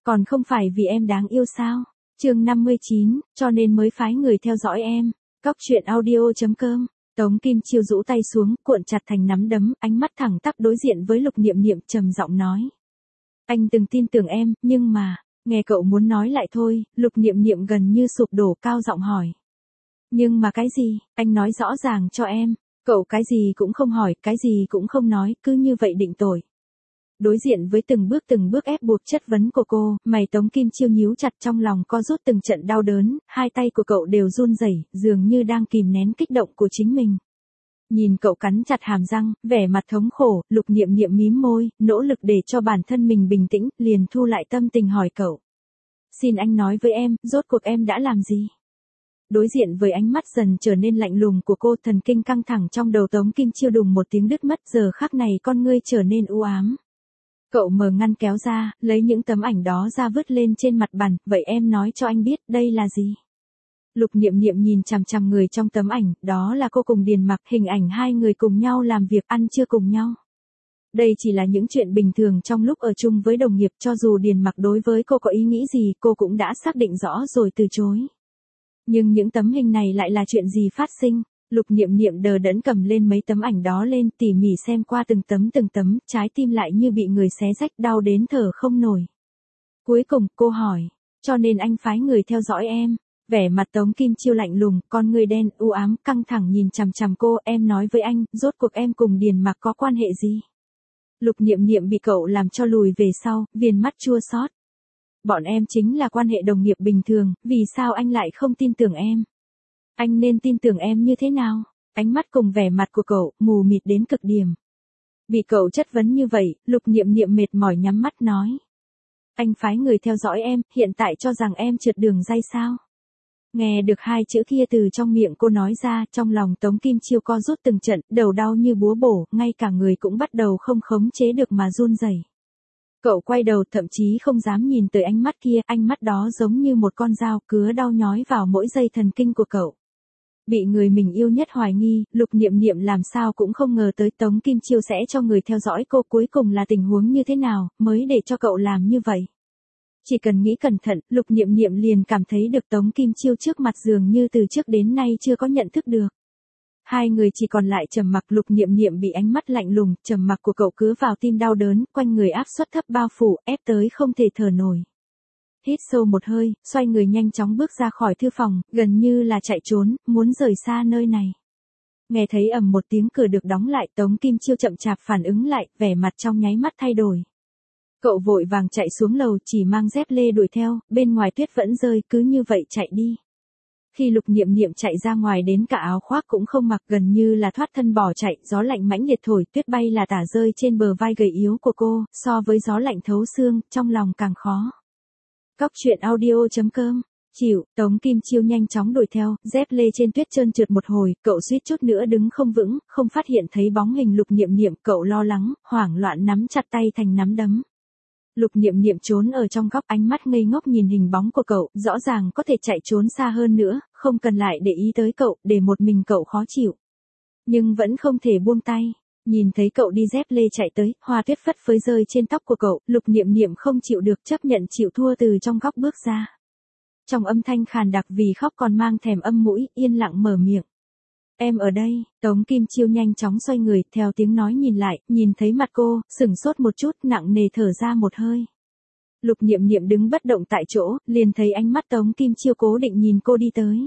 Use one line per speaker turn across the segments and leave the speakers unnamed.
Còn không phải vì em đáng yêu sao? Chương 59, cho nên mới phái người theo dõi em. Cóc truyện audio.com. Tống Kim Chiêu rũ tay xuống, cuộn chặt thành nắm đấm, ánh mắt thẳng tắp đối diện với Lục Niệm Niệm, trầm giọng nói: anh từng tin tưởng em, nhưng mà, nghe cậu muốn nói lại thôi. Lục Niệm Niệm gần như sụp đổ, cao giọng hỏi: nhưng mà cái gì? Anh nói rõ ràng cho em. Cậu cái gì cũng không hỏi, cái gì cũng không nói, cứ như vậy định tội. Đối diện với từng bước ép buộc chất vấn của cô, mày Tống Kim Chiêu nhíu chặt, trong lòng co rút từng trận đau đớn, hai tay của cậu đều run rẩy, dường như đang kìm nén kích động của chính mình. Nhìn cậu cắn chặt hàm răng, vẻ mặt thống khổ, Lục Niệm Niệm mím môi, nỗ lực để cho bản thân mình bình tĩnh, liền thu lại tâm tình hỏi cậu: xin anh nói với em, rốt cuộc em đã làm gì? Đối diện với ánh mắt dần trở nên lạnh lùng của cô, thần kinh căng thẳng trong đầu Tống Kim Chiêu đùng một tiếng đứt mất, giờ khắc này con ngươi trở nên u ám. Cậu mở ngăn kéo ra, lấy những tấm ảnh đó ra vứt lên trên mặt bàn, vậy em nói cho anh biết, đây là gì? Lục Niệm Niệm nhìn chằm chằm người trong tấm ảnh, đó là cô cùng Điền Mặc, hình ảnh hai người cùng nhau làm việc, ăn trưa cùng nhau. Đây chỉ là những chuyện bình thường trong lúc ở chung với đồng nghiệp, cho dù Điền Mặc đối với cô có ý nghĩ gì, cô cũng đã xác định rõ rồi từ chối. Nhưng những tấm hình này lại là chuyện gì phát sinh? Lục Niệm Niệm đờ đẫn cầm lên mấy tấm ảnh đó lên, tỉ mỉ xem qua từng tấm, trái tim lại như bị người xé rách, đau đến thở không nổi. Cuối cùng, cô hỏi: cho nên anh phái người theo dõi em? Vẻ mặt Tống Kim Chiêu lạnh lùng, con người đen u ám, căng thẳng nhìn chằm chằm cô, em nói với anh, rốt cuộc em cùng Điền Mặc có quan hệ gì? Lục Niệm Niệm bị cậu làm cho lùi về sau, viền mắt chua xót. Bọn em chính là quan hệ đồng nghiệp bình thường, vì sao anh lại không tin tưởng em? Anh nên tin tưởng em như thế nào? Ánh mắt cùng vẻ mặt của cậu, mù mịt đến cực điểm. Bị cậu chất vấn như vậy, Lục Niệm Niệm mệt mỏi nhắm mắt nói: anh phái người theo dõi em, hiện tại cho rằng em trượt đường ray sao? Nghe được hai chữ kia từ trong miệng cô nói ra, trong lòng Tống Kim Chiêu co rút từng trận, đầu đau như búa bổ, ngay cả người cũng bắt đầu không khống chế được mà run rẩy. Cậu quay đầu, thậm chí không dám nhìn tới ánh mắt kia, ánh mắt đó giống như một con dao cứa đau nhói vào mỗi dây thần kinh của cậu. Bị người mình yêu nhất hoài nghi, Lục Niệm Niệm làm sao cũng không ngờ tới Tống Kim Chiêu sẽ cho người theo dõi cô, cuối cùng là tình huống như thế nào, mới để cho cậu làm như vậy. Chỉ cần nghĩ cẩn thận, Lục Niệm Niệm liền cảm thấy được Tống Kim Chiêu trước mặt dường như từ trước đến nay chưa có nhận thức được. Hai người chỉ còn lại trầm mặc, Lục Niệm Niệm bị ánh mắt lạnh lùng, trầm mặc của cậu cứa vào tim đau đớn, quanh người áp suất thấp bao phủ, ép tới không thể thở nổi. Hít sâu một hơi, xoay người nhanh chóng bước ra khỏi thư phòng, gần như là chạy trốn, muốn rời xa nơi này. Nghe thấy ầm một tiếng cửa được đóng lại, Tống Kim Chiêu chậm chạp phản ứng lại, vẻ mặt trong nháy mắt thay đổi. Cậu vội vàng chạy xuống lầu, chỉ mang dép lê đuổi theo, bên ngoài tuyết vẫn rơi, cứ như vậy chạy đi. Khi Lục Niệm Niệm chạy ra ngoài đến cả áo khoác cũng không mặc, gần như là thoát thân bỏ chạy, gió lạnh mãnh liệt thổi, tuyết bay là tả rơi trên bờ vai gầy yếu của cô, so với gió lạnh thấu xương, trong lòng càng khó. Cóc truyện audio.com. Chịu, Tống Kim Chiêu nhanh chóng đuổi theo, dép lê trên tuyết trơn trượt một hồi, cậu suýt chút nữa đứng không vững, không phát hiện thấy bóng hình Lục Niệm Niệm, cậu lo lắng, hoảng loạn nắm chặt tay thành nắm đấm. Lục Niệm Niệm trốn ở trong góc, ánh mắt ngây ngốc nhìn hình bóng của cậu, rõ ràng có thể chạy trốn xa hơn nữa, không cần lại để ý tới cậu, để một mình cậu khó chịu. Nhưng vẫn không thể buông tay. Nhìn thấy cậu đi dép lê chạy tới, hoa tuyết phất phới rơi trên tóc của cậu, Lục Niệm Niệm không chịu được, chấp nhận chịu thua, từ trong góc bước ra. Trong âm thanh khàn đặc vì khóc còn mang thèm âm mũi, yên lặng mở miệng: em ở đây. Tống Kim Chiêu nhanh chóng xoay người, theo tiếng nói nhìn lại, nhìn thấy mặt cô, sửng sốt một chút, nặng nề thở ra một hơi. Lục Niệm Niệm đứng bất động tại chỗ, liền thấy ánh mắt Tống Kim Chiêu cố định nhìn cô đi tới.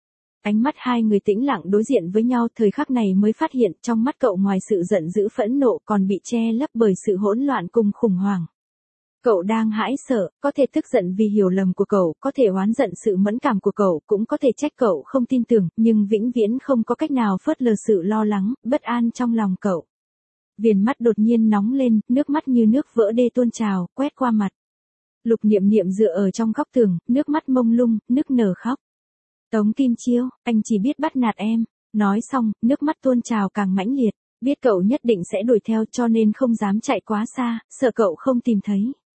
Ánh mắt hai người tĩnh lặng đối diện với nhau, thời khắc này mới phát hiện, trong mắt cậu ngoài sự giận dữ phẫn nộ còn bị che lấp bởi sự hỗn loạn cùng khủng hoảng. Cậu đang hãi sợ, có thể tức giận vì hiểu lầm của cậu, có thể oán giận sự mẫn cảm của cậu, cũng có thể trách cậu không tin tưởng, nhưng vĩnh viễn không có cách nào phớt lờ sự lo lắng, bất an trong lòng cậu. Viền mắt đột nhiên nóng lên, nước mắt như nước vỡ đê tuôn trào, quét qua mặt. Lục Niệm Niệm dựa ở trong góc tường, nước mắt mông lung, nức nở khóc. Tống Kim Chiêu, anh chỉ biết bắt nạt em. Nói xong, nước mắt tuôn trào càng mãnh liệt, biết cậu nhất định sẽ đuổi theo cho nên không dám chạy quá xa, sợ cậu không tìm thấy.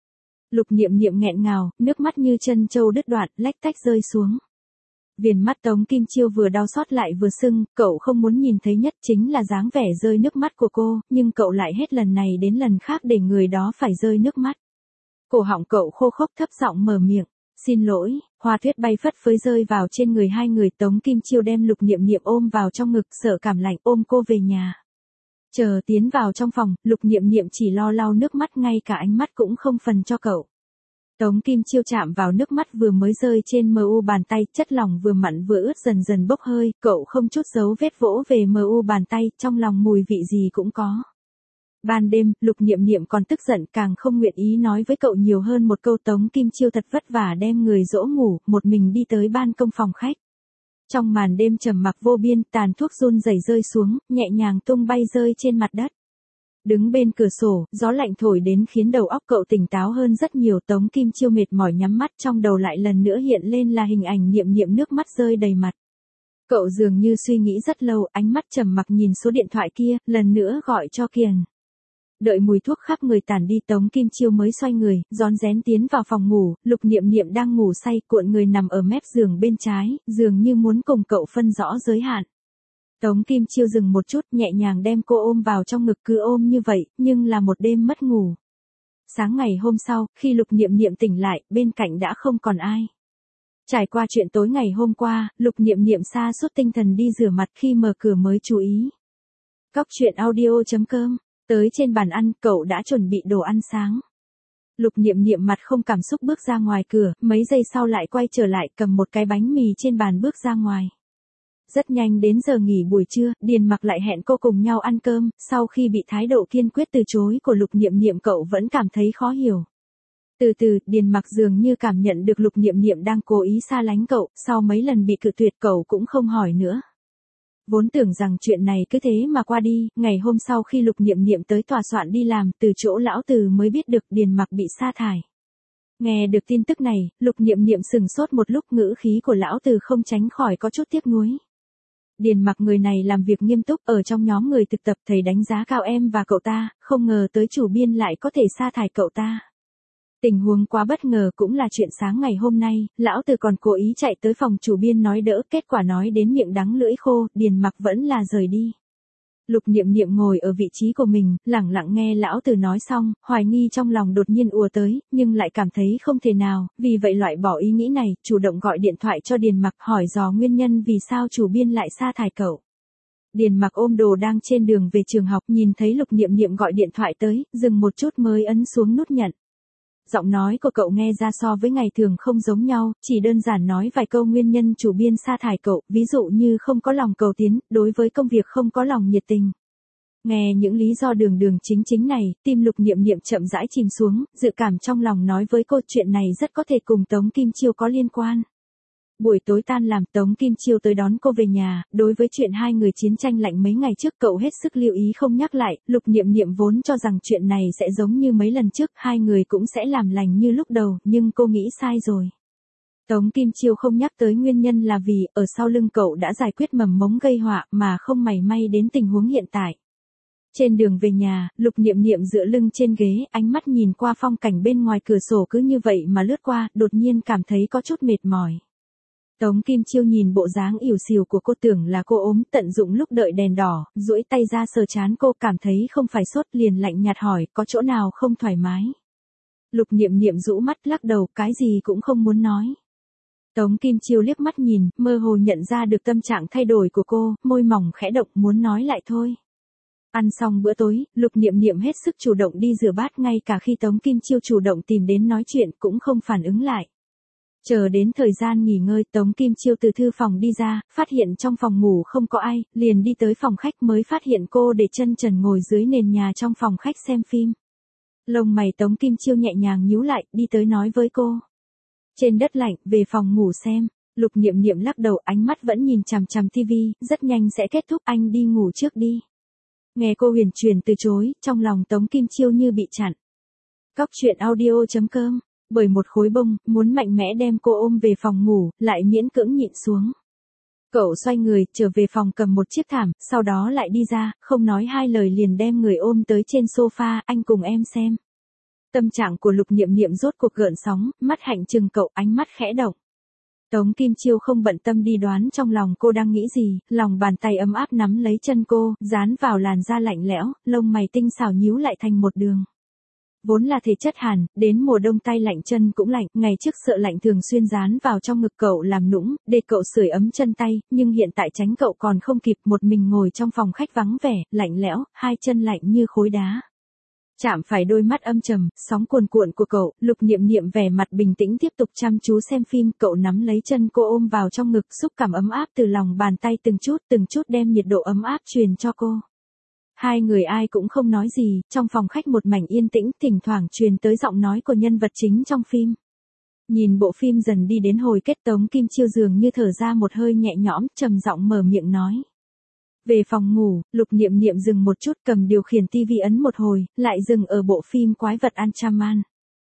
Lục Niệm Niệm nghẹn ngào, nước mắt như chân trâu đứt đoạn, lách tách rơi xuống. Viền mắt Tống Kim Chiêu vừa đau xót lại vừa sưng, cậu không muốn nhìn thấy nhất chính là dáng vẻ rơi nước mắt của cô, nhưng cậu lại hết lần này đến lần khác để người đó phải rơi nước mắt. Cổ họng cậu khô khốc thấp giọng mở miệng. Xin lỗi, hoa tuyết bay phất phới rơi vào trên người hai người. Tống Kim Chiêu đem Lục Niệm Niệm ôm vào trong ngực, sợ cảm lạnh ôm cô về nhà. Chờ tiến vào trong phòng, Lục Niệm Niệm chỉ lo lau nước mắt, ngay cả ánh mắt cũng không phần cho cậu. Tống Kim Chiêu chạm vào nước mắt vừa mới rơi trên mu bàn tay, chất lỏng vừa mặn vừa ướt dần dần bốc hơi, cậu không chút dấu vết vỗ về mu bàn tay, trong lòng mùi vị gì cũng có. Ban đêm, Lục Niệm Niệm còn tức giận, càng không nguyện ý nói với cậu nhiều hơn một câu. Tống Kim Chiêu thật vất vả đem người dỗ ngủ, một mình đi tới ban công phòng khách. Trong màn đêm trầm mặc vô biên, tàn thuốc run rẩy rơi xuống, nhẹ nhàng tung bay rơi trên mặt đất. Đứng bên cửa sổ, gió lạnh thổi đến khiến đầu óc cậu tỉnh táo hơn rất nhiều. Tống Kim Chiêu mệt mỏi nhắm mắt, trong đầu lại lần nữa hiện lên là hình ảnh Niệm Niệm nước mắt rơi đầy mặt. Cậu dường như suy nghĩ rất lâu, ánh mắt trầm mặc nhìn số điện thoại kia, lần nữa gọi cho Kiền. Đợi mùi thuốc khắp người tản đi, Tống Kim Chiêu mới xoay người, rón rén tiến vào phòng ngủ. Lục Niệm Niệm đang ngủ say, cuộn người nằm ở mép giường bên trái, dường như muốn cùng cậu phân rõ giới hạn. Tống Kim Chiêu dừng một chút, nhẹ nhàng đem cô ôm vào trong ngực, cứ ôm như vậy, nhưng là một đêm mất ngủ. Sáng ngày hôm sau, khi Lục Niệm Niệm tỉnh lại, bên cạnh đã không còn ai. Trải qua chuyện tối ngày hôm qua, Lục Niệm Niệm sa sút tinh thần đi rửa mặt, khi mở cửa mới chú ý. Cóc truyện audio.com. Tới trên bàn ăn, cậu đã chuẩn bị đồ ăn sáng. Lục Niệm Niệm mặt không cảm xúc bước ra ngoài cửa, mấy giây sau lại quay trở lại, cầm một cái bánh mì trên bàn bước ra ngoài. Rất nhanh đến giờ nghỉ buổi trưa, Điền Mặc lại hẹn cô cùng nhau ăn cơm. Sau khi bị thái độ kiên quyết từ chối của Lục Niệm Niệm, cậu vẫn cảm thấy khó hiểu. Từ từ, Điền Mặc dường như cảm nhận được Lục Niệm Niệm đang cố ý xa lánh cậu, sau mấy lần bị cự tuyệt cậu cũng không hỏi nữa. Vốn tưởng rằng chuyện này cứ thế mà qua đi, ngày hôm sau khi Lục Niệm Niệm tới tòa soạn đi làm, từ chỗ lão Từ mới biết được Điền Mặc bị sa thải. Nghe được tin tức này, Lục Niệm Niệm sừng sốt một lúc, ngữ khí của lão Từ không tránh khỏi có chút tiếc nuối. Điền Mặc người này làm việc nghiêm túc, ở trong nhóm người thực tập thầy đánh giá cao em và cậu ta, không ngờ tới chủ biên lại có thể sa thải cậu ta. Tình huống quá bất ngờ, cũng là chuyện sáng ngày hôm nay, lão Từ còn cố ý chạy tới phòng chủ biên nói đỡ, kết quả nói đến miệng đắng lưỡi khô, Điền Mặc vẫn là rời đi. Lục Niệm Niệm ngồi ở vị trí của mình, lẳng lặng nghe lão Từ nói xong, hoài nghi trong lòng đột nhiên ùa tới, nhưng lại cảm thấy không thể nào, vì vậy loại bỏ ý nghĩ này, chủ động gọi điện thoại cho Điền Mặc hỏi dò nguyên nhân vì sao chủ biên lại sa thải cậu. Điền Mặc ôm đồ đang trên đường về trường học, nhìn thấy Lục Niệm Niệm gọi điện thoại tới, dừng một chút mới ấn xuống nút nhận. Giọng nói của cậu nghe ra so với ngày thường không giống nhau, chỉ đơn giản nói vài câu nguyên nhân chủ biên sa thải cậu, ví dụ như không có lòng cầu tiến, đối với công việc không có lòng nhiệt tình. Nghe những lý do đường đường chính chính này, tim Lục Niệm Niệm chậm rãi chìm xuống, dự cảm trong lòng nói với cô chuyện này rất có thể cùng Tống Kim Chiêu có liên quan. Buổi tối tan làm, Tống Kim Chiêu tới đón cô về nhà, đối với chuyện hai người chiến tranh lạnh mấy ngày trước cậu hết sức lưu ý không nhắc lại. Lục Niệm Niệm vốn cho rằng chuyện này sẽ giống như mấy lần trước, hai người cũng sẽ làm lành như lúc đầu, nhưng cô nghĩ sai rồi. Tống Kim Chiêu không nhắc tới nguyên nhân là vì, ở sau lưng cậu đã giải quyết mầm mống gây họa, mà không mảy may đến tình huống hiện tại. Trên đường về nhà, Lục Niệm Niệm dựa lưng trên ghế, ánh mắt nhìn qua phong cảnh bên ngoài cửa sổ cứ như vậy mà lướt qua, đột nhiên cảm thấy có chút mệt mỏi. Tống Kim Chiêu nhìn bộ dáng ỉu xìu của cô, tưởng là cô ốm, tận dụng lúc đợi đèn đỏ, duỗi tay ra sờ trán cô, cảm thấy không phải sốt, liền lạnh nhạt hỏi, có chỗ nào không thoải mái. Lục Niệm Niệm rũ mắt lắc đầu, cái gì cũng không muốn nói. Tống Kim Chiêu liếc mắt nhìn, mơ hồ nhận ra được tâm trạng thay đổi của cô, môi mỏng khẽ động, muốn nói lại thôi. Ăn xong bữa tối, Lục Niệm Niệm hết sức chủ động đi rửa bát, ngay cả khi Tống Kim Chiêu chủ động tìm đến nói chuyện cũng không phản ứng lại. Chờ đến thời gian nghỉ ngơi, Tống Kim Chiêu từ thư phòng đi ra, phát hiện trong phòng ngủ không có ai, liền đi tới phòng khách mới phát hiện cô để chân trần ngồi dưới nền nhà trong phòng khách xem phim. Lông mày Tống Kim Chiêu nhẹ nhàng nhíu lại, đi tới nói với cô. Trên đất lạnh, về phòng ngủ xem. Lục Niệm Niệm lắc đầu, ánh mắt vẫn nhìn chằm chằm tivi, rất nhanh sẽ kết thúc, anh đi ngủ trước đi. Nghe cô huyền truyền từ chối, trong lòng Tống Kim Chiêu như bị chặn. Cóc truyện audio.com. Bởi một khối bông, muốn mạnh mẽ đem cô ôm về phòng ngủ, lại miễn cưỡng nhịn xuống. Cậu xoay người, trở về phòng cầm một chiếc thảm, sau đó lại đi ra, không nói hai lời liền đem người ôm tới trên sofa, anh cùng em xem. Tâm trạng của Lục Niệm Niệm rốt cuộc gợn sóng, mắt hạnh trừng cậu, ánh mắt khẽ động. Tống Kim Chiêu không bận tâm đi đoán trong lòng cô đang nghĩ gì, lòng bàn tay ấm áp nắm lấy chân cô, dán vào làn da lạnh lẽo, lông mày tinh xảo nhíu lại thành một đường. Vốn là thể chất hàn, đến mùa đông tay lạnh chân cũng lạnh, ngày trước sợ lạnh thường xuyên dán vào trong ngực cậu làm nũng, để cậu sưởi ấm chân tay, nhưng hiện tại tránh cậu còn không kịp, một mình ngồi trong phòng khách vắng vẻ, lạnh lẽo, hai chân lạnh như khối đá. Chạm phải đôi mắt âm trầm, sóng cuồn cuộn của cậu, Lục Niệm Niệm vẻ mặt bình tĩnh tiếp tục chăm chú xem phim, cậu nắm lấy chân cô ôm vào trong ngực, xúc cảm ấm áp từ lòng bàn tay từng chút đem nhiệt độ ấm áp truyền cho cô. Hai người ai cũng không nói gì, trong phòng khách một mảnh yên tĩnh, thỉnh thoảng truyền tới giọng nói của nhân vật chính trong phim. Nhìn bộ phim dần đi đến hồi kết, Tống Kim Chiêu dường như thở ra một hơi nhẹ nhõm, trầm giọng mở miệng nói. Về phòng ngủ, Lục Niệm Niệm dừng một chút, cầm điều khiển tivi ấn một hồi, lại dừng ở bộ phim Quái vật Anchaman.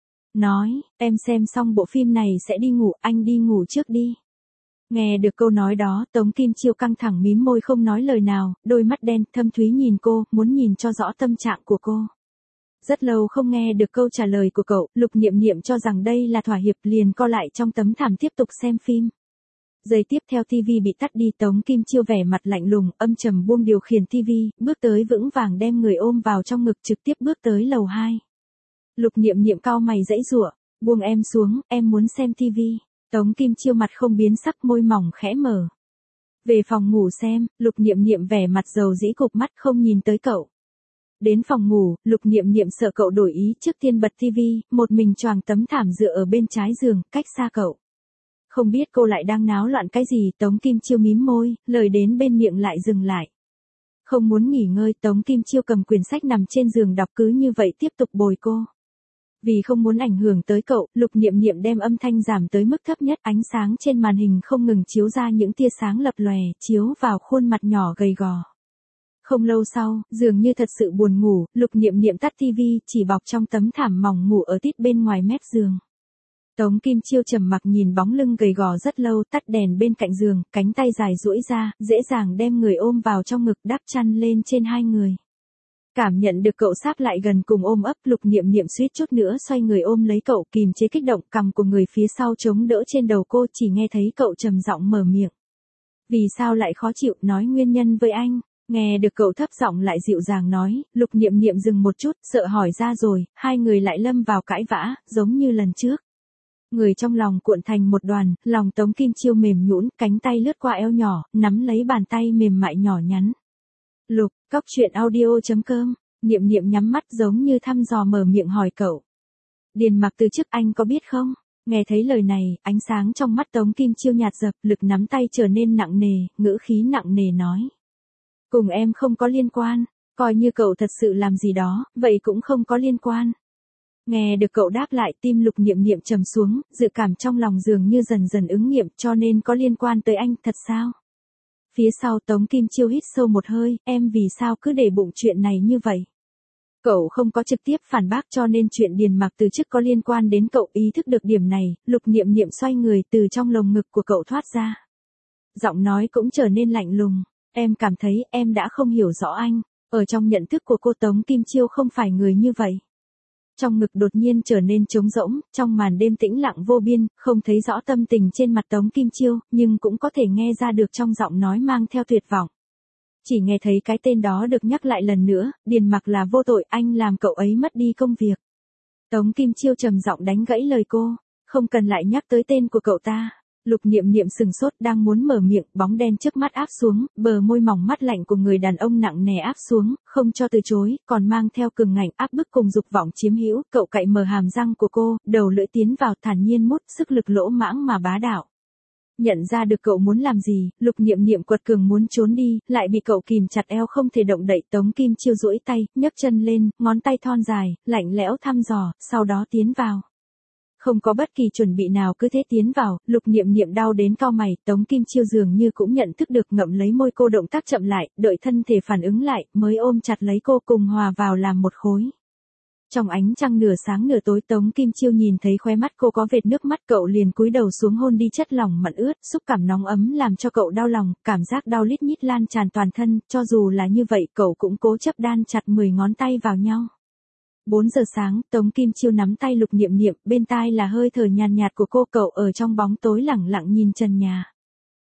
Nói, em xem xong bộ phim này sẽ đi ngủ, anh đi ngủ trước đi. Nghe được câu nói đó, Tống Kim Chiêu căng thẳng mím môi không nói lời nào, đôi mắt đen thâm thúy nhìn cô, muốn nhìn cho rõ tâm trạng của cô. Rất lâu không nghe được câu trả lời của cậu, Lục Niệm Niệm cho rằng đây là thỏa hiệp, liền co lại trong tấm thảm tiếp tục xem phim. Giây tiếp theo tivi bị tắt đi, Tống Kim Chiêu vẻ mặt lạnh lùng, âm trầm buông điều khiển tivi, bước tới vững vàng đem người ôm vào trong ngực, trực tiếp bước tới lầu 2. Lục Niệm Niệm cau mày giãy giụa, buông em xuống, em muốn xem tivi. Tống Kim Chiêu mặt không biến sắc, môi mỏng khẽ mở. Về phòng ngủ xem, Lục Niệm Niệm vẻ mặt dầu dĩ cụp mắt không nhìn tới cậu. Đến phòng ngủ, Lục Niệm Niệm sợ cậu đổi ý, trước tiên bật tivi, một mình choàng tấm thảm dựa ở bên trái giường, cách xa cậu. Không biết cô lại đang náo loạn cái gì, Tống Kim Chiêu mím môi, lời đến bên miệng lại dừng lại. Không muốn nghỉ ngơi, Tống Kim Chiêu cầm quyển sách nằm trên giường đọc, cứ như vậy tiếp tục bồi cô. Vì không muốn ảnh hưởng tới cậu, Lục Niệm Niệm đem âm thanh giảm tới mức thấp nhất, ánh sáng trên màn hình không ngừng chiếu ra những tia sáng lập lòe, chiếu vào khuôn mặt nhỏ gầy gò. Không lâu sau, dường như thật sự buồn ngủ, Lục Niệm Niệm tắt tivi, chỉ bọc trong tấm thảm mỏng ngủ ở tít bên ngoài mép giường. Tống Kim Chiêu trầm mặc nhìn bóng lưng gầy gò rất lâu, tắt đèn bên cạnh giường, cánh tay dài duỗi ra, dễ dàng đem người ôm vào trong ngực, đắp chăn lên trên hai người. Cảm nhận được cậu sáp lại gần cùng ôm ấp, Lục Niệm Niệm suýt chút nữa xoay người ôm lấy cậu, kìm chế kích động, cằm của người phía sau chống đỡ trên đầu cô, chỉ nghe thấy cậu trầm giọng mở miệng. Vì sao lại khó chịu, nói nguyên nhân với anh. Nghe được cậu thấp giọng lại dịu dàng nói, Lục Niệm Niệm dừng một chút, sợ hỏi ra rồi, hai người lại lâm vào cãi vã, giống như lần trước. Người trong lòng cuộn thành một đoàn, lòng Tống Kim Chiêu mềm nhũn, cánh tay lướt qua eo nhỏ, nắm lấy bàn tay mềm mại nhỏ nhắn. Lục, coctruyện.audio.com, Niệm Niệm nhắm mắt giống như thăm dò mở miệng hỏi cậu. Điền Mặc từ trước anh có biết không? Nghe thấy lời này, ánh sáng trong mắt Tống Kim Chiêu nhạt dập, lực nắm tay trở nên nặng nề, ngữ khí nặng nề nói. Cùng em không có liên quan, coi như cậu thật sự làm gì đó, vậy cũng không có liên quan. Nghe được cậu đáp lại, tim Lục Niệm Niệm trầm xuống, dự cảm trong lòng dường như dần dần ứng nghiệm, cho nên có liên quan tới anh, thật sao? Phía sau Tống Kim Chiêu hít sâu một hơi, em vì sao cứ để bụng chuyện này như vậy? Cậu không có trực tiếp phản bác, cho nên chuyện Điền Mặc từ trước có liên quan đến cậu, ý thức được điểm này, Lục Niệm Niệm xoay người từ trong lồng ngực của cậu thoát ra. Giọng nói cũng trở nên lạnh lùng, em cảm thấy em đã không hiểu rõ anh, ở trong nhận thức của cô Tống Kim Chiêu không phải người như vậy. Trong ngực đột nhiên trở nên trống rỗng, trong màn đêm tĩnh lặng vô biên, không thấy rõ tâm tình trên mặt Tống Kim Chiêu, nhưng cũng có thể nghe ra được trong giọng nói mang theo tuyệt vọng. Chỉ nghe thấy cái tên đó được nhắc lại lần nữa, Điền Mặc là vô tội, anh làm cậu ấy mất đi công việc. Tống Kim Chiêu trầm giọng đánh gãy lời cô, không cần lại nhắc tới tên của cậu ta. Lục Niệm Niệm sừng sốt, đang muốn mở miệng, bóng đen trước mắt áp xuống, bờ môi mỏng mắt lạnh của người đàn ông nặng nề áp xuống, không cho từ chối, còn mang theo cường ngạnh áp bức cùng dục vọng chiếm hữu. Cậu cạy mở hàm răng của cô, đầu lưỡi tiến vào, thản nhiên mút, sức lực lỗ mãng mà bá đạo. Nhận ra được cậu muốn làm gì, Lục Niệm Niệm quật cường muốn trốn đi, lại bị cậu kìm chặt eo không thể động đậy. Tống Kim Chiêu duỗi tay, nhấc chân lên, ngón tay thon dài, lạnh lẽo thăm dò, sau đó tiến vào. Không có bất kỳ chuẩn bị nào cứ thế tiến vào, Lục Niệm Niệm đau đến cau mày, Tống Kim Chiêu dường như cũng nhận thức được, ngậm lấy môi cô, động tác chậm lại, đợi thân thể phản ứng lại, mới ôm chặt lấy cô cùng hòa vào làm một khối. Trong ánh trăng nửa sáng nửa tối, Tống Kim Chiêu nhìn thấy khóe mắt cô có vệt nước mắt, cậu liền cúi đầu xuống hôn đi, chất lỏng mặn ướt, xúc cảm nóng ấm làm cho cậu đau lòng, cảm giác đau lít nhít lan tràn toàn thân, cho dù là như vậy cậu cũng cố chấp đan chặt 10 ngón tay vào nhau. 4 giờ sáng, Tống Kim Chiêu nắm tay Lục Niệm Niệm, bên tai là hơi thở nhàn nhạt của cô, cậu ở trong bóng tối lẳng lặng nhìn trần nhà.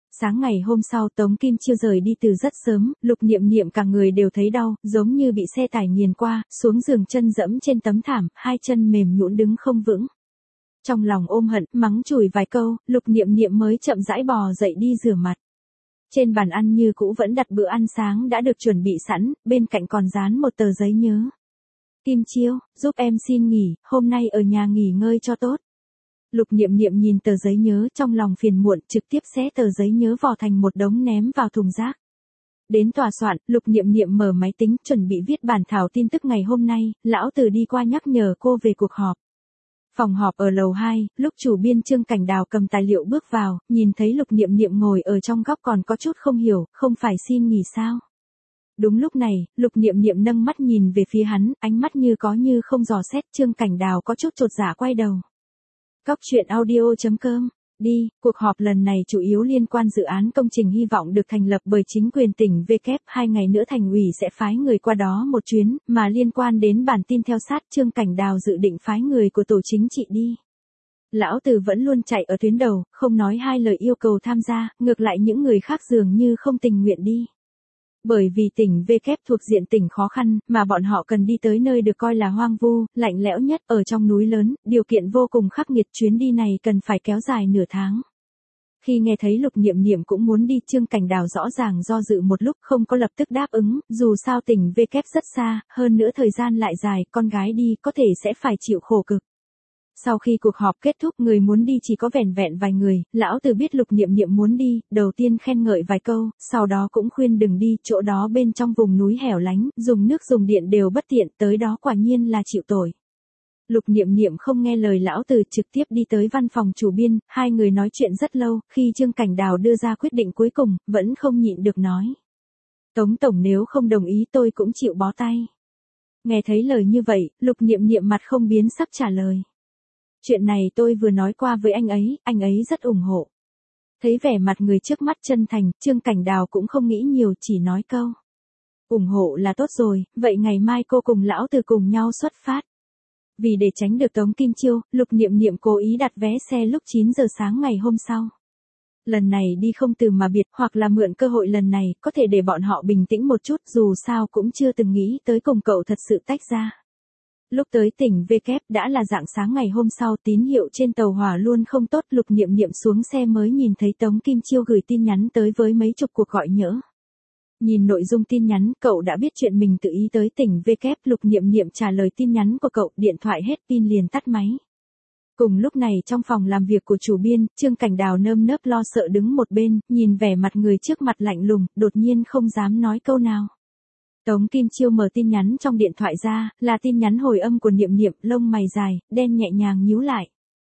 Sáng ngày hôm sau Tống Kim Chiêu rời đi từ rất sớm, Lục Niệm Niệm cả người đều thấy đau, giống như bị xe tải nghiền qua, xuống giường chân dẫm trên tấm thảm, hai chân mềm nhũn đứng không vững. Trong lòng ôm hận, mắng chửi vài câu, Lục Niệm Niệm mới chậm rãi bò dậy đi rửa mặt. Trên bàn ăn như cũ vẫn đặt bữa ăn sáng đã được chuẩn bị sẵn, bên cạnh còn dán một tờ giấy nhớ. Kim Chiêu, giúp em xin nghỉ, hôm nay ở nhà nghỉ ngơi cho tốt. Lục Niệm Niệm nhìn tờ giấy nhớ trong lòng phiền muộn, trực tiếp xé tờ giấy nhớ vò thành một đống ném vào thùng rác. Đến tòa soạn, Lục Niệm Niệm mở máy tính chuẩn bị viết bản thảo tin tức ngày hôm nay, lão Từ đi qua nhắc nhở cô về cuộc họp. Phòng họp ở lầu 2, lúc chủ biên Trương Cảnh Đào cầm tài liệu bước vào, nhìn thấy Lục Niệm Niệm ngồi ở trong góc còn có chút không hiểu, không phải xin nghỉ sao? Đúng lúc này, Lục Niệm Niệm nâng mắt nhìn về phía hắn, ánh mắt như có như không dò xét, Trương Cảnh Đào có chút chột dạ quay đầu. Cóc truyện audio.com. Đi, cuộc họp lần này chủ yếu liên quan dự án công trình hy vọng được thành lập bởi chính quyền tỉnh V kép, 2 ngày nữa thành ủy sẽ phái người qua đó một chuyến, mà liên quan đến bản tin theo sát Trương Cảnh Đào dự định phái người của tổ chính trị đi. Lão Từ vẫn luôn chạy ở tuyến đầu, không nói hai lời yêu cầu tham gia, ngược lại những người khác dường như không tình nguyện đi. Bởi vì tỉnh V kép thuộc diện tỉnh khó khăn, mà bọn họ cần đi tới nơi được coi là hoang vu, lạnh lẽo nhất ở trong núi lớn, điều kiện vô cùng khắc nghiệt, chuyến đi này cần phải kéo dài nửa tháng. Khi nghe thấy Lục Niệm Niệm cũng muốn đi, Trương Cảnh Đào rõ ràng do dự một lúc không có lập tức đáp ứng, dù sao tỉnh V kép rất xa, hơn nữa thời gian lại dài, con gái đi có thể sẽ phải chịu khổ cực. Sau khi cuộc họp kết thúc, người muốn đi chỉ có vẻn vẹn vài người, lão Từ biết Lục Niệm Niệm muốn đi, đầu tiên khen ngợi vài câu, sau đó cũng khuyên đừng đi, chỗ đó bên trong vùng núi hẻo lánh, dùng nước dùng điện đều bất tiện, tới đó quả nhiên là chịu tội. Lục Niệm Niệm không nghe lời lão Từ, trực tiếp đi tới văn phòng chủ biên, hai người nói chuyện rất lâu, khi Trương Cảnh Đào đưa ra quyết định cuối cùng, vẫn không nhịn được nói. Tống tổng nếu không đồng ý tôi cũng chịu bó tay. Nghe thấy lời như vậy, Lục Niệm Niệm mặt không biến sắc trả lời. Chuyện này tôi vừa nói qua với anh ấy rất ủng hộ. Thấy vẻ mặt người trước mắt chân thành, Trương Cảnh Đào cũng không nghĩ nhiều, chỉ nói câu. Ủng hộ là tốt rồi, vậy ngày mai cô cùng lão Từ cùng nhau xuất phát. Vì để tránh được Tống Kim Chiêu, Lục Niệm Niệm cố ý đặt vé xe lúc 9 giờ sáng ngày hôm sau. Lần này đi không từ mà biệt, hoặc là mượn cơ hội lần này, có thể để bọn họ bình tĩnh một chút, dù sao cũng chưa từng nghĩ tới cùng cậu thật sự tách ra. Lúc tới tỉnh V kép đã là rạng sáng ngày hôm sau, tín hiệu trên tàu hỏa luôn không tốt, Lục Niệm Niệm xuống xe mới nhìn thấy Tống Kim Chiêu gửi tin nhắn tới với mấy chục cuộc gọi nhỡ. Nhìn nội dung tin nhắn, cậu đã biết chuyện mình tự ý tới tỉnh V kép, Lục Niệm Niệm trả lời tin nhắn của cậu, điện thoại hết pin liền tắt máy. Cùng lúc này trong phòng làm việc của chủ biên, Trương Cảnh Đào nơm nớp lo sợ đứng một bên, nhìn vẻ mặt người trước mặt lạnh lùng, đột nhiên không dám nói câu nào. Tống Kim Chiêu mở tin nhắn trong điện thoại ra, là tin nhắn hồi âm của Niệm Niệm, lông mày dài, đen nhẹ nhàng nhíu lại.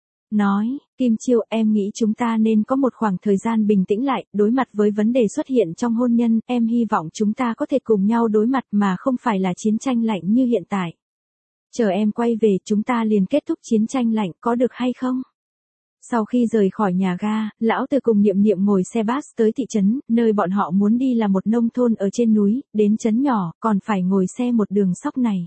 Nói, Kim Chiêu, em nghĩ chúng ta nên có một khoảng thời gian bình tĩnh lại, đối mặt với vấn đề xuất hiện trong hôn nhân, em hy vọng chúng ta có thể cùng nhau đối mặt mà không phải là chiến tranh lạnh như hiện tại. Chờ em quay về chúng ta liền kết thúc chiến tranh lạnh, có được hay không? Sau khi rời khỏi nhà ga, lão Từ cùng Niệm Niệm ngồi xe bus tới thị trấn, nơi bọn họ muốn đi là một nông thôn ở trên núi, đến trấn nhỏ, còn phải ngồi xe một đường sóc này.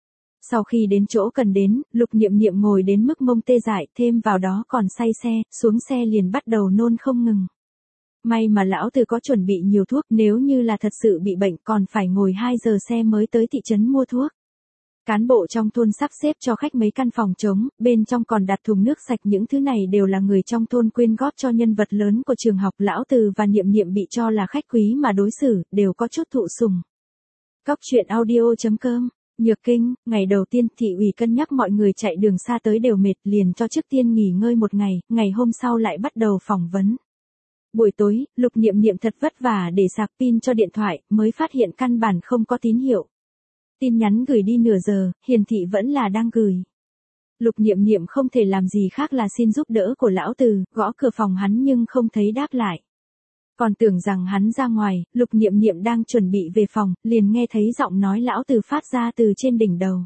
Sau khi đến chỗ cần đến, Lục Niệm Niệm ngồi đến mức mông tê dại, thêm vào đó còn say xe, xuống xe liền bắt đầu nôn không ngừng. May mà lão Từ có chuẩn bị nhiều thuốc, nếu như là thật sự bị bệnh còn phải ngồi 2 giờ xe mới tới thị trấn mua thuốc. Cán bộ trong thôn sắp xếp cho khách mấy căn phòng trống, bên trong còn đặt thùng nước sạch, những thứ này đều là người trong thôn quyên góp cho nhân vật lớn của trường học. Lão Từ và Niệm Niệm bị cho là khách quý mà đối xử, đều có chút thụ sủng. Cóc truyện audio.com. Nhược Kinh, ngày đầu tiên thị ủy cân nhắc mọi người chạy đường xa tới đều mệt, liền cho trước tiên nghỉ ngơi một ngày, ngày hôm sau lại bắt đầu phỏng vấn. Buổi tối, Lục Niệm Niệm thật vất vả để sạc pin cho điện thoại, mới phát hiện căn bản không có tín hiệu. Tin nhắn gửi đi nửa giờ, hiển thị vẫn là đang gửi. Lục Niệm Niệm không thể làm gì khác là xin giúp đỡ của lão Từ, gõ cửa phòng hắn nhưng không thấy đáp lại. Còn tưởng rằng hắn ra ngoài, Lục Niệm Niệm đang chuẩn bị về phòng, liền nghe thấy giọng nói lão Từ phát ra từ trên đỉnh đầu.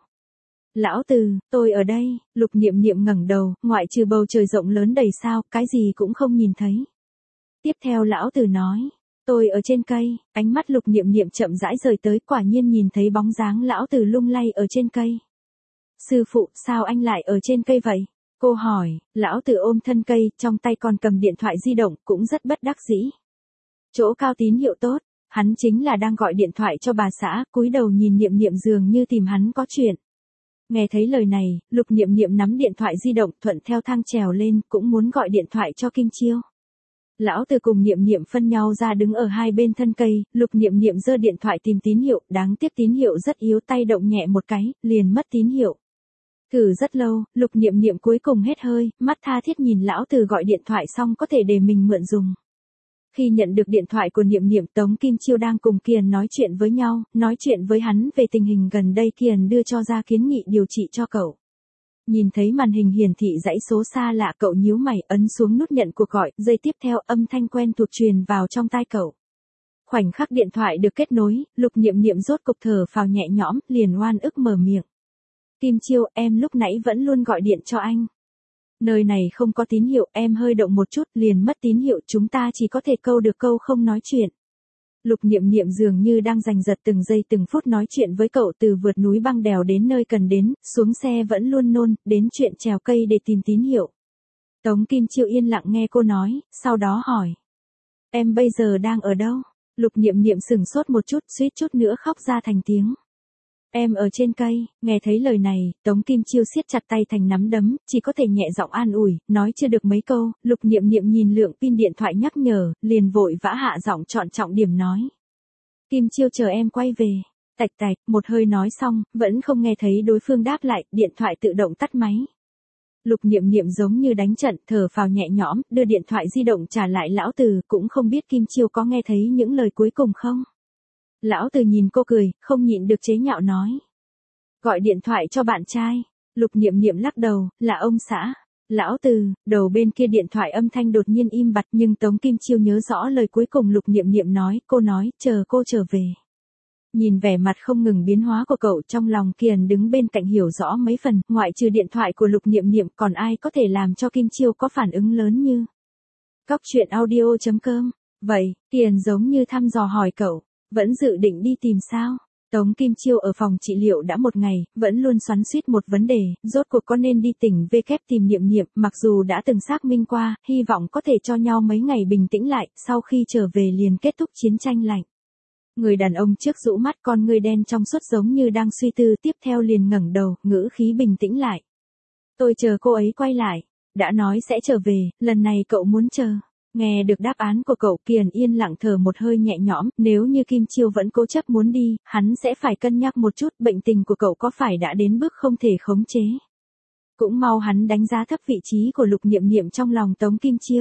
Lão Từ, tôi ở đây. Lục Niệm Niệm ngẩng đầu, ngoại trừ bầu trời rộng lớn đầy sao, cái gì cũng không nhìn thấy. Tiếp theo lão Từ nói. Tôi ở trên cây, ánh mắt Lục Niệm Niệm chậm rãi rời tới, quả nhiên nhìn thấy bóng dáng lão Từ lung lay ở trên cây. Sư phụ, sao anh lại ở trên cây vậy? Cô hỏi, lão Từ ôm thân cây, trong tay còn cầm điện thoại di động, cũng rất bất đắc dĩ. Chỗ cao tín hiệu tốt, hắn chính là đang gọi điện thoại cho bà xã, cúi đầu nhìn Niệm Niệm dường như tìm hắn có chuyện. Nghe thấy lời này, Lục Niệm Niệm nắm điện thoại di động thuận theo thang trèo lên, cũng muốn gọi điện thoại cho Kim Chiêu. Lão Từ cùng Niệm Niệm phân nhau ra đứng ở hai bên thân cây, Lục Niệm Niệm giơ điện thoại tìm tín hiệu, đáng tiếc tín hiệu rất yếu, tay động nhẹ một cái, liền mất tín hiệu. Thử rất lâu, Lục Niệm Niệm cuối cùng hết hơi, mắt tha thiết nhìn Lão Từ gọi điện thoại xong có thể để mình mượn dùng. Khi nhận được điện thoại của Niệm Niệm, Tống Kim Chiêu đang cùng Kiền nói chuyện với nhau, nói chuyện với hắn về tình hình gần đây, Kiền đưa cho ra kiến nghị điều trị cho cậu. Nhìn thấy màn hình hiển thị dãy số xa lạ, cậu nhíu mày ấn xuống nút nhận cuộc gọi, giây tiếp theo âm thanh quen thuộc truyền vào trong tai cậu. Khoảnh khắc điện thoại được kết nối, Lục Niệm Niệm rốt cục thở phào nhẹ nhõm, liền oan ức mở miệng. Kim Chiêu, em lúc nãy vẫn luôn gọi điện cho anh. Nơi này không có tín hiệu, em hơi động một chút liền mất tín hiệu, chúng ta chỉ có thể câu được câu không nói chuyện. Lục Niệm Niệm dường như đang giành giật từng giây từng phút nói chuyện với cậu, từ vượt núi băng đèo đến nơi cần đến, xuống xe vẫn luôn nôn, đến chuyện trèo cây để tìm tín hiệu. Tống Kim Chiêu yên lặng nghe cô nói, sau đó hỏi. Em bây giờ đang ở đâu? Lục Niệm Niệm sửng sốt một chút, suýt chút nữa khóc ra thành tiếng. Em ở trên cây. Nghe thấy lời này, Tống Kim Chiêu siết chặt tay thành nắm đấm, chỉ có thể nhẹ giọng an ủi, nói chưa được mấy câu, Lục Niệm Niệm nhìn lượng pin điện thoại nhắc nhở, liền vội vã hạ giọng chọn trọng điểm nói. Kim Chiêu chờ em quay về. Tạch tạch, một hơi nói xong, vẫn không nghe thấy đối phương đáp lại, điện thoại tự động tắt máy. Lục Niệm Niệm giống như đánh trận, thở phào nhẹ nhõm, đưa điện thoại di động trả lại Lão Từ, cũng không biết Kim Chiêu có nghe thấy những lời cuối cùng không. Lão Từ nhìn cô cười, không nhịn được chế nhạo nói. Gọi điện thoại cho bạn trai. Lục Niệm Niệm lắc đầu, là ông xã. Lão Từ, đầu bên kia điện thoại âm thanh đột nhiên im bặt, nhưng Tống Kim Chiêu nhớ rõ lời cuối cùng Lục Niệm Niệm nói, cô nói, chờ cô trở về. Nhìn vẻ mặt không ngừng biến hóa của cậu, trong lòng Kiền đứng bên cạnh hiểu rõ mấy phần, ngoại trừ điện thoại của Lục Niệm Niệm còn ai có thể làm cho Kim Chiêu có phản ứng lớn như. Cóc truyện audio.com. Vậy, Kiền giống như thăm dò hỏi cậu, vẫn dự định đi tìm sao? Tống Kim Chiêu ở phòng trị liệu đã một ngày, vẫn luôn xoắn xuýt một vấn đề, rốt cuộc có nên đi tỉnh V kép tìm Niệm Niệm, mặc dù đã từng xác minh qua, hy vọng có thể cho nhau mấy ngày bình tĩnh lại, sau khi trở về liền kết thúc chiến tranh lạnh. Người đàn ông trước rũ mắt, con ngươi đen trong suốt giống như đang suy tư, tiếp theo liền ngẩng đầu, ngữ khí bình tĩnh lại. Tôi chờ cô ấy quay lại, đã nói sẽ trở về, lần này cậu muốn chờ. Nghe được đáp án của cậu, Kiền yên lặng thở một hơi nhẹ nhõm, nếu như Kim Chiêu vẫn cố chấp muốn đi, hắn sẽ phải cân nhắc một chút, bệnh tình của cậu có phải đã đến bước không thể khống chế. Cũng mau hắn đánh giá thấp vị trí của Lục Niệm Niệm trong lòng Tống Kim Chiêu.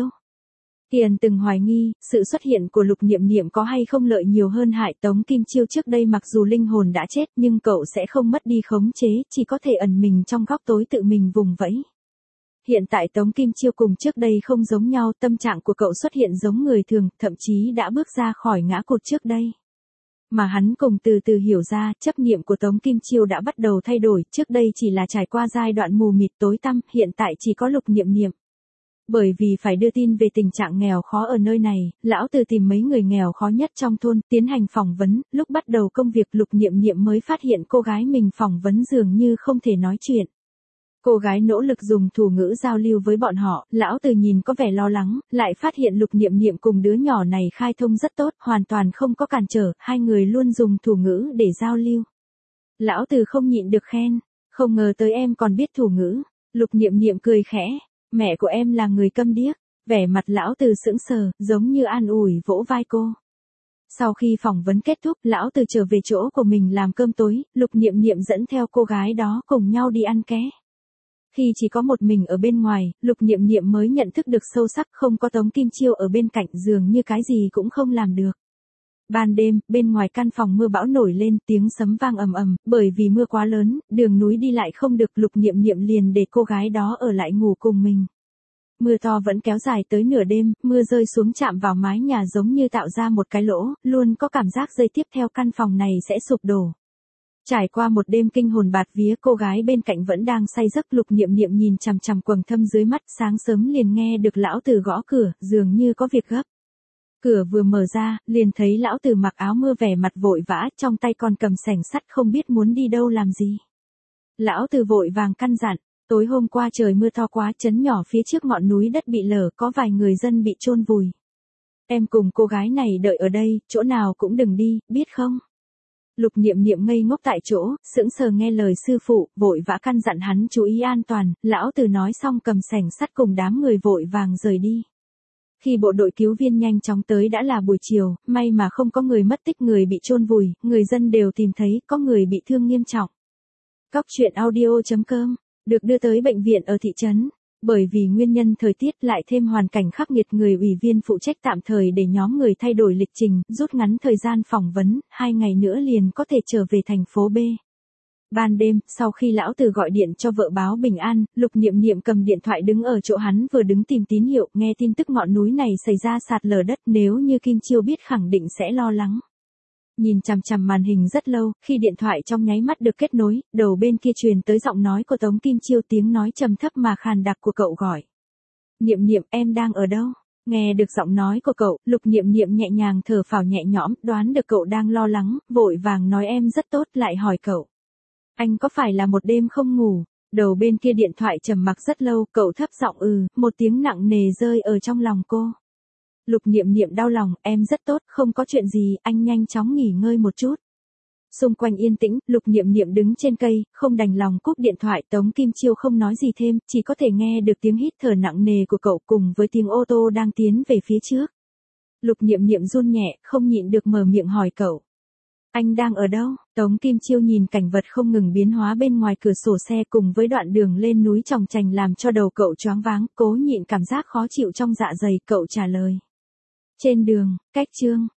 Kiền từng hoài nghi, sự xuất hiện của Lục Niệm Niệm có hay không lợi nhiều hơn hại. Tống Kim Chiêu trước đây mặc dù linh hồn đã chết nhưng cậu sẽ không mất đi khống chế, chỉ có thể ẩn mình trong góc tối tự mình vùng vẫy. Hiện tại Tống Kim Chiêu cùng trước đây không giống nhau, tâm trạng của cậu xuất hiện giống người thường, thậm chí đã bước ra khỏi ngã cụt trước đây. Mà hắn cùng từ từ hiểu ra, chấp niệm của Tống Kim Chiêu đã bắt đầu thay đổi, trước đây chỉ là trải qua giai đoạn mù mịt tối tăm, hiện tại chỉ có Lục Niệm Niệm. Bởi vì phải đưa tin về tình trạng nghèo khó ở nơi này, lão Từ tìm mấy người nghèo khó nhất trong thôn, tiến hành phỏng vấn, lúc bắt đầu công việc Lục Niệm Niệm mới phát hiện cô gái mình phỏng vấn dường như không thể nói chuyện. Cô gái nỗ lực dùng thủ ngữ giao lưu với bọn họ, lão Từ nhìn có vẻ lo lắng, lại phát hiện Lục Niệm Niệm cùng đứa nhỏ này khai thông rất tốt, hoàn toàn không có cản trở, hai người luôn dùng thủ ngữ để giao lưu. Lão Từ không nhịn được khen, không ngờ tới em còn biết thủ ngữ. Lục Niệm Niệm cười khẽ, mẹ của em là người câm điếc. Vẻ mặt lão Từ sững sờ, giống như an ủi vỗ vai cô. Sau khi phỏng vấn kết thúc, lão Từ trở về chỗ của mình làm cơm tối, Lục Niệm Niệm dẫn theo cô gái đó cùng nhau đi ăn ké. Khi chỉ có một mình ở bên ngoài, Lục Niệm Niệm mới nhận thức được sâu sắc, không có Tống Kim Chiêu ở bên cạnh, dường như cái gì cũng không làm được. Ban đêm, bên ngoài căn phòng mưa bão nổi lên, tiếng sấm vang ầm ầm, bởi vì mưa quá lớn, đường núi đi lại không được, Lục Niệm Niệm liền để cô gái đó ở lại ngủ cùng mình. Mưa to vẫn kéo dài tới nửa đêm, mưa rơi xuống chạm vào mái nhà giống như tạo ra một cái lỗ, luôn có cảm giác giây tiếp theo căn phòng này sẽ sụp đổ. Trải qua một đêm kinh hồn bạt vía, cô gái bên cạnh vẫn đang say giấc, Lục Niệm Niệm nhìn chằm chằm quầng thâm dưới mắt, sáng sớm liền nghe được lão Từ gõ cửa, dường như có việc gấp. Cửa vừa mở ra, liền thấy lão Từ mặc áo mưa vẻ mặt vội vã, trong tay còn cầm xẻng sắt không biết muốn đi đâu làm gì. Lão Từ vội vàng căn dặn, tối hôm qua trời mưa to quá, trấn nhỏ phía trước ngọn núi đất bị lở, có vài người dân bị chôn vùi. Em cùng cô gái này đợi ở đây, chỗ nào cũng đừng đi, biết không? Lục Niệm Niệm ngây ngốc tại chỗ, sững sờ nghe lời sư phụ, vội vã căn dặn hắn chú ý an toàn, lão từ nói xong cầm xẻng sắt cùng đám người vội vàng rời đi. Khi bộ đội cứu viên nhanh chóng tới đã là buổi chiều, may mà không có người mất tích, người bị chôn vùi, người dân đều tìm thấy có người bị thương nghiêm trọng. Cóc truyện audio.com được đưa tới bệnh viện ở thị trấn. Bởi vì nguyên nhân thời tiết lại thêm hoàn cảnh khắc nghiệt, người ủy viên phụ trách tạm thời để nhóm người thay đổi lịch trình, rút ngắn thời gian phỏng vấn, 2 ngày nữa liền có thể trở về thành phố B. Ban đêm, sau khi lão Từ gọi điện cho vợ báo bình an, Lục Niệm Niệm cầm điện thoại đứng ở chỗ hắn vừa đứng tìm tín hiệu, nghe tin tức ngọn núi này xảy ra sạt lở đất, nếu như Kim Chiêu biết khẳng định sẽ lo lắng. Nhìn chằm chằm màn hình rất lâu, khi điện thoại trong nháy mắt được kết nối, đầu bên kia truyền tới giọng nói của Tống Kim Chiêu, tiếng nói trầm thấp mà khàn đặc của cậu gọi. Niệm Niệm, em đang ở đâu? Nghe được giọng nói của cậu, Lục Niệm Niệm nhẹ nhàng thở phào nhẹ nhõm, đoán được cậu đang lo lắng, vội vàng nói em rất tốt, lại hỏi cậu. Anh có phải là một đêm không ngủ? Đầu bên kia điện thoại trầm mặc rất lâu, cậu thấp giọng một tiếng nặng nề rơi ở trong lòng cô. Lục Niệm Niệm đau lòng, em rất tốt, không có chuyện gì, anh nhanh chóng nghỉ ngơi một chút. Xung quanh yên tĩnh, Lục Niệm Niệm đứng trên cây, không đành lòng cúp điện thoại. Tống Kim Chiêu không nói gì thêm, chỉ có thể nghe được tiếng hít thở nặng nề của cậu cùng với tiếng ô tô đang tiến về phía trước. Lục Niệm Niệm run nhẹ, không nhịn được mở miệng hỏi cậu. Anh đang ở đâu? Tống Kim Chiêu nhìn cảnh vật không ngừng biến hóa bên ngoài cửa sổ xe cùng với đoạn đường lên núi chòng chành làm cho đầu cậu choáng váng, cố nhịn cảm giác khó chịu trong dạ dày, cậu trả lời. Trên đường, cách chương.